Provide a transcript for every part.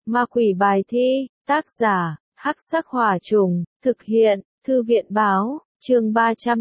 Ma quỷ bài thi, tác giả, Hắc Sắc Hỏa Trùng, thực hiện, Thư viện Báo, chương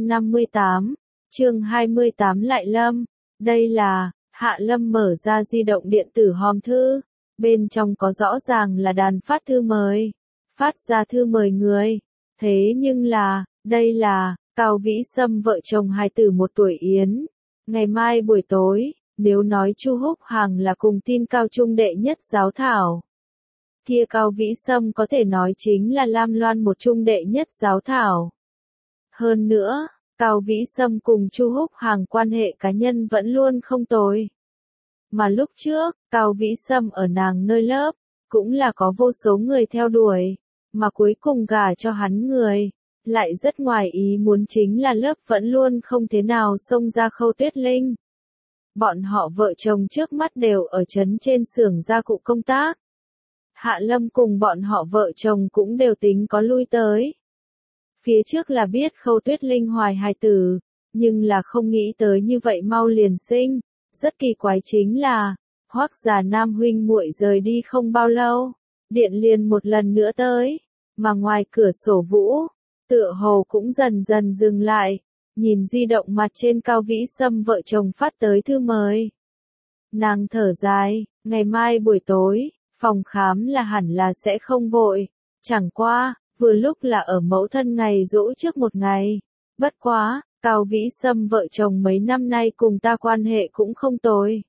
358, chương 28 Lại Lâm. Đây là, Hạ Lâm mở ra di động điện tử hòm thư, bên trong có rõ ràng là đàn phát thư mời, phát ra thư mời người. Thế nhưng là, đây là, Cao Vĩ Sâm vợ chồng hài tử 1 tuổi Yến. Ngày mai buổi tối, nếu nói Chu Húc Hằng là cùng tin cao trung đệ nhất giáo thảo, kia Cao Vĩ Sâm có thể nói chính là Lam Loan một trung đệ nhất giáo thảo. Hơn nữa, Cao Vĩ Sâm cùng Chu Húc Hằng quan hệ cá nhân vẫn luôn không tồi. Mà lúc trước, Cao Vĩ Sâm ở nàng nơi lớp, cũng là có vô số người theo đuổi, mà cuối cùng gả cho hắn người, lại rất ngoài ý muốn chính là lớp vẫn luôn không thế nào xông ra Khâu Tuyết Linh. Bọn họ vợ chồng trước mắt đều ở trấn trên xưởng gia cụ công tác. Hạ Lâm cùng bọn họ vợ chồng cũng đều tính có lui tới. Phía trước là biết Khâu Tuyết Linh hoài hài tử, nhưng là không nghĩ tới như vậy mau liền sinh. Rất kỳ quái chính là, Hoắc già Nam huynh muội rời đi không bao lâu, điện liền một lần nữa tới, mà ngoài cửa sổ Vũ, tựa hồ cũng dần dần dừng lại, nhìn di động mặt trên Cao Vĩ Sâm vợ chồng phát tới thư mời. Nàng thở dài, ngày mai buổi tối, phòng khám là hẳn là sẽ không vội, chẳng qua, vừa lúc là ở mẫu thân ngày giỗ trước một ngày. Bất quá, Cao Vĩ Sâm vợ chồng mấy năm nay cùng ta quan hệ cũng không tồi.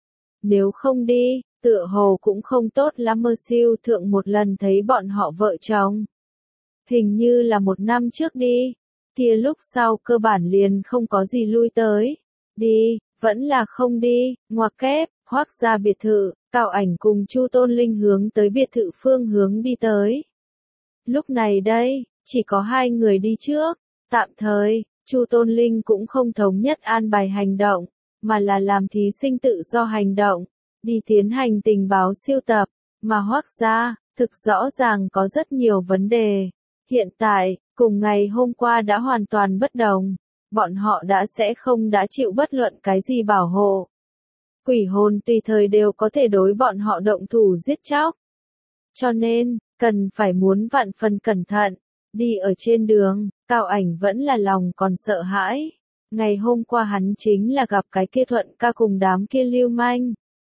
Nếu không đi, tựa hồ cũng không tốt lắm. Mơ siêu thượng một lần thấy bọn họ vợ chồng. Hình như là 1 năm trước đi, kia lúc sau cơ bản liền không có gì lui tới. Đi, vẫn là không đi, ngoặc kép, Hoắc gia biệt thự, Cao Ảnh cùng Chu Tôn Linh hướng tới biệt thự phương hướng đi tới. Lúc này đây, chỉ có 2 người đi trước, tạm thời, Chu Tôn Linh cũng không thống nhất an bài hành động, mà là làm thí sinh tự do hành động, đi tiến hành tình báo siêu tập, mà Hoắc gia, thực rõ ràng có rất nhiều vấn đề. Hiện tại, cùng ngày hôm qua đã hoàn toàn bất đồng, bọn họ sẽ không chịu bất luận cái gì bảo hộ. Quỷ hồn tùy thời đều có thể đối bọn họ động thủ giết chóc. Cho nên, cần phải muốn vạn phần cẩn thận. Đi ở trên đường, Cao Ảnh vẫn là lòng còn sợ hãi. Ngày hôm qua hắn chính là gặp cái kia Thuận ca cùng đám kia lưu manh,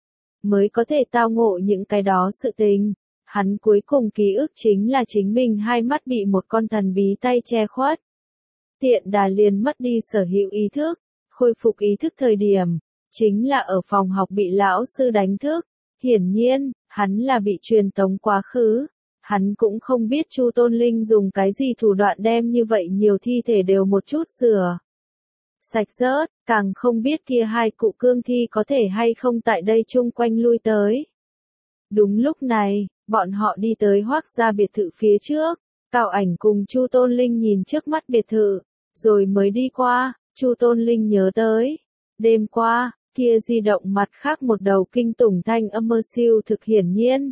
mới có thể tao ngộ những cái đó sự tình. Hắn cuối cùng ký ức chính là chính mình 2 mắt bị một con thần bí tay che khuất. Tiện đà liền mất đi sở hữu ý thức, khôi phục ý thức thời điểm, chính là ở phòng học bị lão sư đánh thức. Hiển nhiên, hắn là bị truyền tống quá khứ. Hắn cũng không biết Chu Tôn Linh dùng cái gì thủ đoạn đem như vậy nhiều thi thể đều một chút rửa sạch rớt, càng không biết kia 2 cụ cương thi có thể hay không tại đây chung quanh lui tới. Đúng lúc này, bọn họ đi tới Hoắc gia biệt thự phía trước, Cao Ảnh cùng Chu Tôn Linh nhìn trước mắt biệt thự, rồi mới đi qua. Chu Tôn Linh nhớ tới, đêm qua, kia di động mặt khác một đầu kinh tủng thanh âm mơ siêu thực hiển nhiên.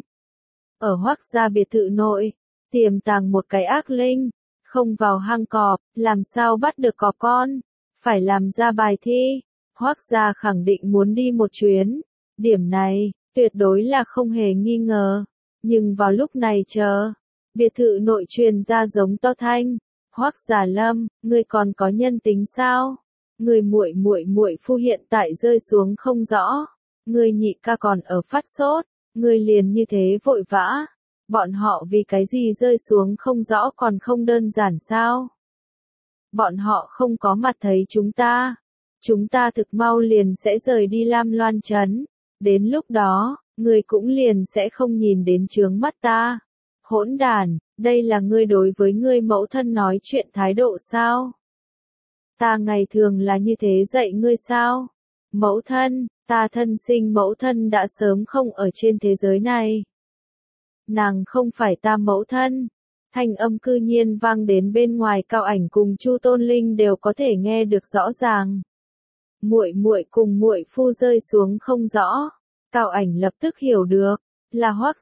Ở Hoắc gia biệt thự nội, tiềm tàng một cái ác linh, không vào hang cọp, làm sao bắt được cọp con, phải làm ra bài thi. Hoắc gia khẳng định muốn đi một chuyến, điểm này, tuyệt đối là không hề nghi ngờ. Nhưng vào lúc này biệt thự nội truyền ra giống to thanh, Hoắc già Lâm, ngươi còn có nhân tính sao? Người muội phu hiện tại rơi xuống không rõ, người nhị ca còn ở phát sốt, người liền như thế vội vã. Bọn họ vì cái gì rơi xuống không rõ còn không đơn giản sao? Bọn họ không có mặt thấy chúng ta thực mau liền sẽ rời đi Lam Loan trấn, đến lúc đó, người cũng liền sẽ không nhìn đến chướng mắt ta. Hỗn đản, đây là ngươi đối với ngươi mẫu thân nói chuyện thái độ sao? Ta ngày thường là như thế dạy ngươi sao? Mẫu thân, ta thân sinh mẫu thân đã sớm không ở trên thế giới này. Nàng không phải ta mẫu thân. Thanh âm cư nhiên vang đến bên ngoài. Cao Ảnh cùng Chu Tôn Linh đều có thể nghe được rõ ràng. Muội cùng muội phu rơi xuống không rõ. Cao Ảnh lập tức hiểu được, là Hoắc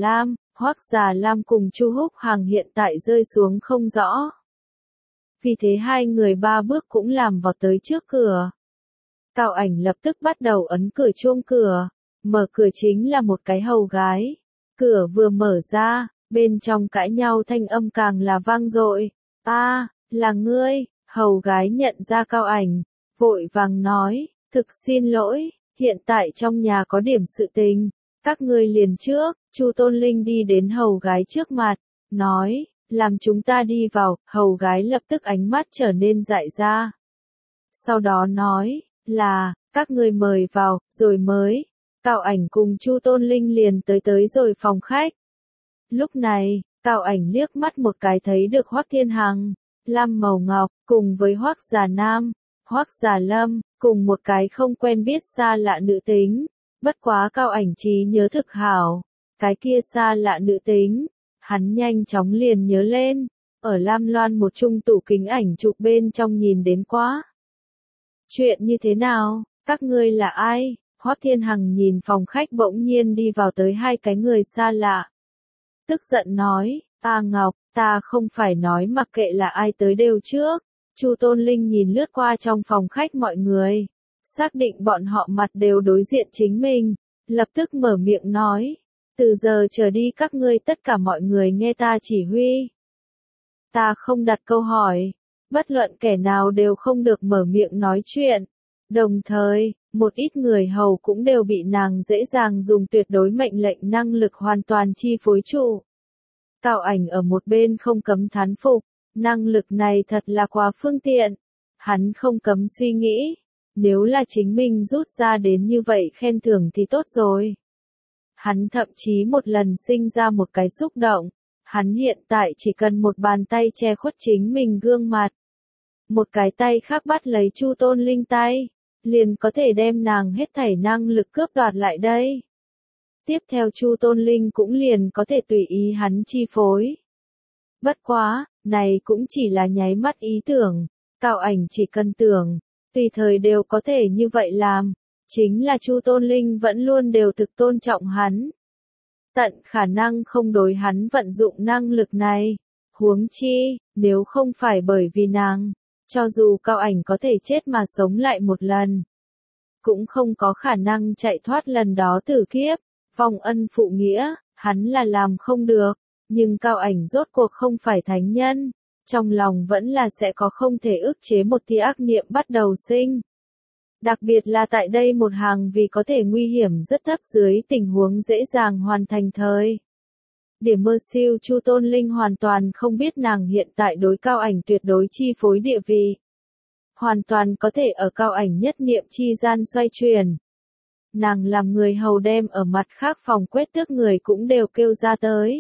già Lam cùng Chu Húc Hằng hiện tại rơi xuống không rõ. Vì thế 2 người 3 bước cũng làm vọt tới trước cửa. Cao Ảnh lập tức bắt đầu ấn cửa chuông cửa, mở cửa chính là một cái hầu gái. Cửa vừa mở ra, bên trong cãi nhau thanh âm càng là vang dội. "A, là ngươi?" Hầu gái nhận ra Cao Ảnh, vội vàng nói, "Thực xin lỗi, hiện tại trong nhà có điểm sự tình, các ngươi liền trước." Chu Tôn Linh đi đến hầu gái trước mặt, nói, "Làm chúng ta đi vào." Hầu gái lập tức ánh mắt trở nên dại ra. Sau đó nói, "Là, các ngươi mời vào." Rồi mới, Cao Ảnh cùng Chu Tôn Linh liền tới rồi phòng khách. Lúc này, Cao Ảnh liếc mắt một cái thấy được Hoắc Thiên Hằng, Lam Mầu Ngọc, cùng với Hoắc Già Nam, Hoắc Già Lâm, cùng một cái không quen biết xa lạ nữ tính. Bất quá Cao Ảnh trí nhớ thực hảo, cái kia xa lạ nữ tính, hắn nhanh chóng liền nhớ lên, ở Lam Loan một chung tủ kính ảnh chụp bên trong nhìn đến quá. "Chuyện như thế nào, các ngươi là ai?" Hoắc Thiên Hằng nhìn phòng khách bỗng nhiên đi vào tới hai cái người xa lạ. Tức giận nói, "A Ngọc, ta không phải nói mặc kệ là ai tới đều trước." Chu Tôn Linh nhìn lướt qua trong phòng khách mọi người, xác định bọn họ mặt đều đối diện chính mình, lập tức mở miệng nói, "Từ giờ trở đi các ngươi tất cả mọi người nghe ta chỉ huy. Ta không đặt câu hỏi, bất luận kẻ nào đều không được mở miệng nói chuyện." Đồng thời, một ít người hầu cũng đều bị nàng dễ dàng dùng tuyệt đối mệnh lệnh năng lực hoàn toàn chi phối trụ. Cao Ảnh ở một bên không cấm thán phục, năng lực này thật là quá phương tiện. Hắn không cấm suy nghĩ, nếu là chính mình rút ra đến như vậy khen thưởng thì tốt rồi. Hắn thậm chí một lần sinh ra một cái xúc động, hắn hiện tại chỉ cần một bàn tay che khuất chính mình gương mặt. Một cái tay khác bắt lấy Chu Tôn Linh tay, liền có thể đem nàng hết thảy năng lực cướp đoạt lại đây. Tiếp theo Chu Tôn Linh cũng liền có thể tùy ý hắn chi phối. Bất quá, này cũng chỉ là nháy mắt ý tưởng, Cao Ảnh chỉ cần tưởng, tùy thời đều có thể như vậy làm, chính là Chu Tôn Linh vẫn luôn đều thực tôn trọng hắn. Tận khả năng không đối hắn vận dụng năng lực này, huống chi, nếu không phải bởi vì nàng, cho dù Cao Ảnh có thể chết mà sống lại một lần, cũng không có khả năng chạy thoát lần đó tử kiếp. Vong ân phụ nghĩa, hắn là làm không được, nhưng Cao Ảnh rốt cuộc không phải thánh nhân, trong lòng vẫn là sẽ có không thể ức chế một tia ác niệm bắt đầu sinh. Đặc biệt là tại đây một hàng vì có thể nguy hiểm rất thấp dưới tình huống dễ dàng hoàn thành thời. Điểm mơ siêu Chu Tôn Linh hoàn toàn không biết nàng hiện tại đối Cao Ảnh tuyệt đối chi phối địa vị. Hoàn toàn có thể ở Cao Ảnh nhất niệm chi gian xoay chuyển. Nàng làm người hầu đem ở mặt khác phòng quét tước người cũng đều kêu ra tới.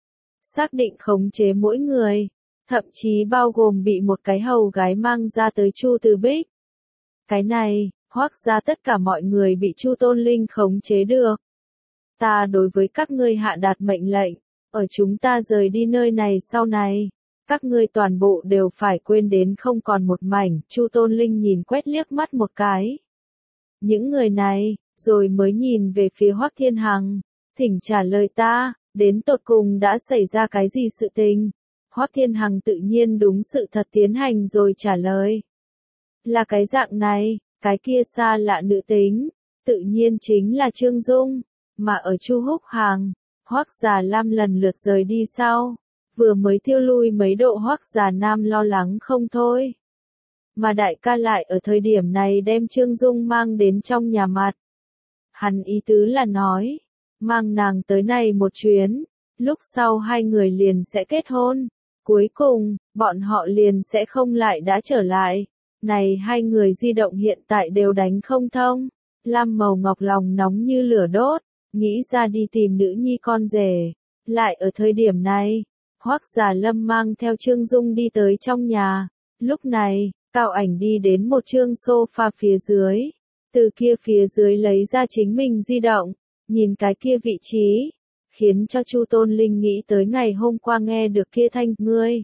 Xác định khống chế mỗi người, thậm chí bao gồm bị một cái hầu gái mang ra tới Chu Từ Bích. Cái này, Hoắc ra tất cả mọi người bị Chu Tôn Linh khống chế được. "Ta đối với các ngươi hạ đạt mệnh lệnh, ở chúng ta rời đi nơi này sau này, các ngươi toàn bộ đều phải quên đến không còn một mảnh." Chu Tôn Linh nhìn quét liếc mắt một cái. Những người này, rồi mới nhìn về phía Hoắc Thiên Hằng, "Thỉnh trả lời ta, đến tột cùng đã xảy ra cái gì sự tình?" Hoắc Thiên Hằng tự nhiên đúng sự thật tiến hành rồi trả lời. "Là cái dạng này, cái kia xa lạ nữ tính, tự nhiên chính là Trương Dung, mà ở Chu Húc Hàng, Hoắc Già Lam lần lượt rời đi sau, vừa mới tiêu lui mấy độ Hoắc Già Nam lo lắng không thôi. Mà đại ca lại ở thời điểm này đem Trương Dung mang đến trong nhà mặt. Hắn ý tứ là nói, mang nàng tới này một chuyến, lúc sau hai người liền sẽ kết hôn, cuối cùng, bọn họ liền sẽ không lại đã trở lại. Này hai người di động hiện tại đều đánh không thông." Lam Mầu Ngọc lòng nóng như lửa đốt, nghĩ ra đi tìm nữ nhi con rể. Lại ở thời điểm này, Hoắc Già Lâm mang theo Trương Dung đi tới trong nhà. Lúc này, Cao Ảnh đi đến một chương sofa phía dưới, từ kia phía dưới lấy ra chính mình di động, nhìn cái kia vị trí, khiến cho Chu Tôn Linh nghĩ tới ngày hôm qua nghe được kia thanh, "Ngươi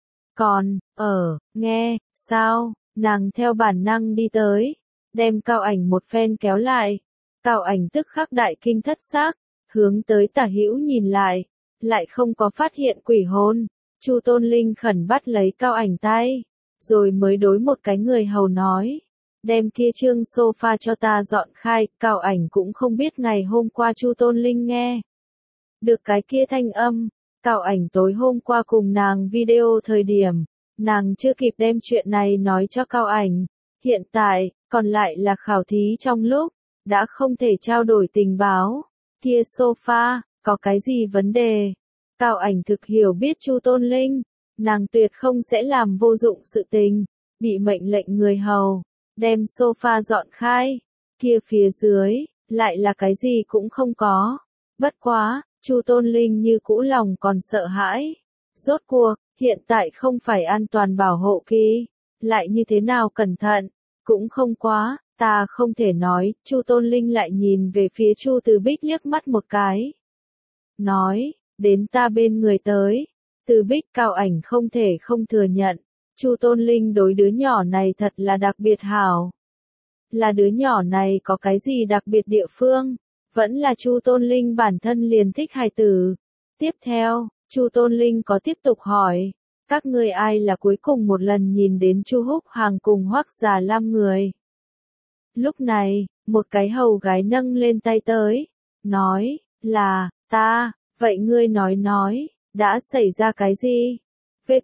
còn nghe sao?" Nàng theo bản năng đi tới, đem Cao Ảnh một phen kéo lại. Cao Ảnh tức khắc đại kinh thất xác, hướng tới tả hữu nhìn lại không có phát hiện quỷ hồn. Chu Tôn Linh khẩn bắt lấy Cao Ảnh tay, rồi mới đối một cái người hầu nói, "Đem kia chương sofa cho ta dọn khai." Cao Ảnh cũng không biết ngày hôm qua Chu Tôn Linh nghe được cái kia thanh âm. Cao Ảnh tối hôm qua cùng nàng video thời điểm, nàng chưa kịp đem chuyện này nói cho Cao Ảnh. Hiện tại, còn lại là khảo thí trong lúc, đã không thể trao đổi tình báo. Kia sofa, có cái gì vấn đề? Cao Ảnh thực hiểu biết Chu Tôn Linh, nàng tuyệt không sẽ làm vô dụng sự tình, bị mệnh lệnh người hầu, đem sofa dọn khai. Kia phía dưới, lại là cái gì cũng không có. Bất quá, Chu Tôn Linh như cũ lòng còn sợ hãi. Rốt cuộc, hiện tại không phải an toàn bảo hộ kỳ, lại như thế nào cẩn thận, cũng không quá, ta không thể nói. Chu Tôn Linh lại nhìn về phía Chu Từ Bích liếc mắt một cái. Nói, đến ta bên người tới. Từ Bích Cao Ảnh không thể không thừa nhận, Chu Tôn Linh đối đứa nhỏ này thật là đặc biệt hảo. Là đứa nhỏ này có cái gì đặc biệt địa phương? Vẫn là Chu Tôn Linh bản thân liền thích hài tử. Tiếp theo, Chu Tôn Linh có tiếp tục hỏi, các ngươi ai là cuối cùng một lần nhìn đến Chu Húc Hàng cùng Hoắc Già Lam người? Lúc này, một cái hầu gái nâng lên tay tới, nói, là, ta, vậy ngươi nói, đã xảy ra cái gì?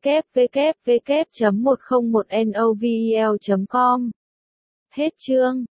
www.101novel.com Hết chương.